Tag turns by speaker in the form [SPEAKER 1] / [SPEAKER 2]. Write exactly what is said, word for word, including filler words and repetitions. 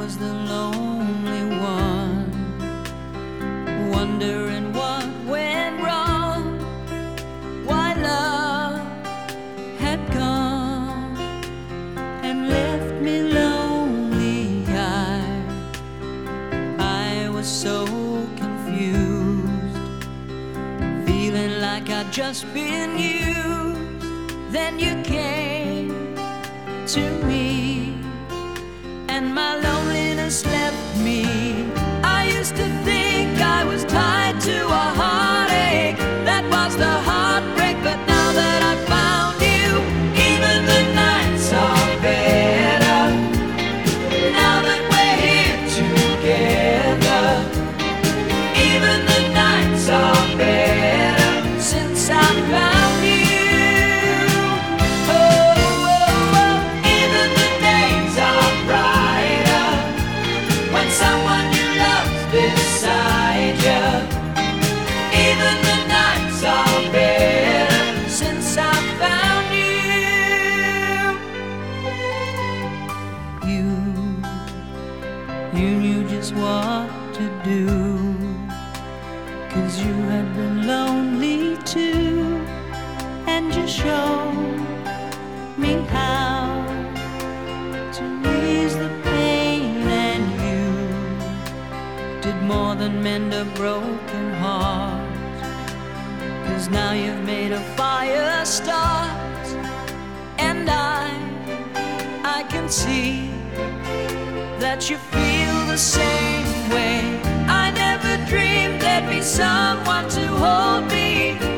[SPEAKER 1] was the lonely one, wondering what went wrong, why love had come and left me lonely. I, I was so confused, feeling like I'd just been used. Then you came to me, and my loneliness left me. I used to think I was tied to a heartache, that was the heartbreak. But now that I found you, even the nights are better. Now that we're here together, even the nights are better since I found you. Beside you, even the nights are better since I found you. You, you knew just what to do, 'cause you had been lonely too, and you showed me how to ease the pain, and you did more than mend a broken heart, 'cause now you've made a fire start. And I, I can see that you feel the same way. I never dreamed there'd be someone to hold me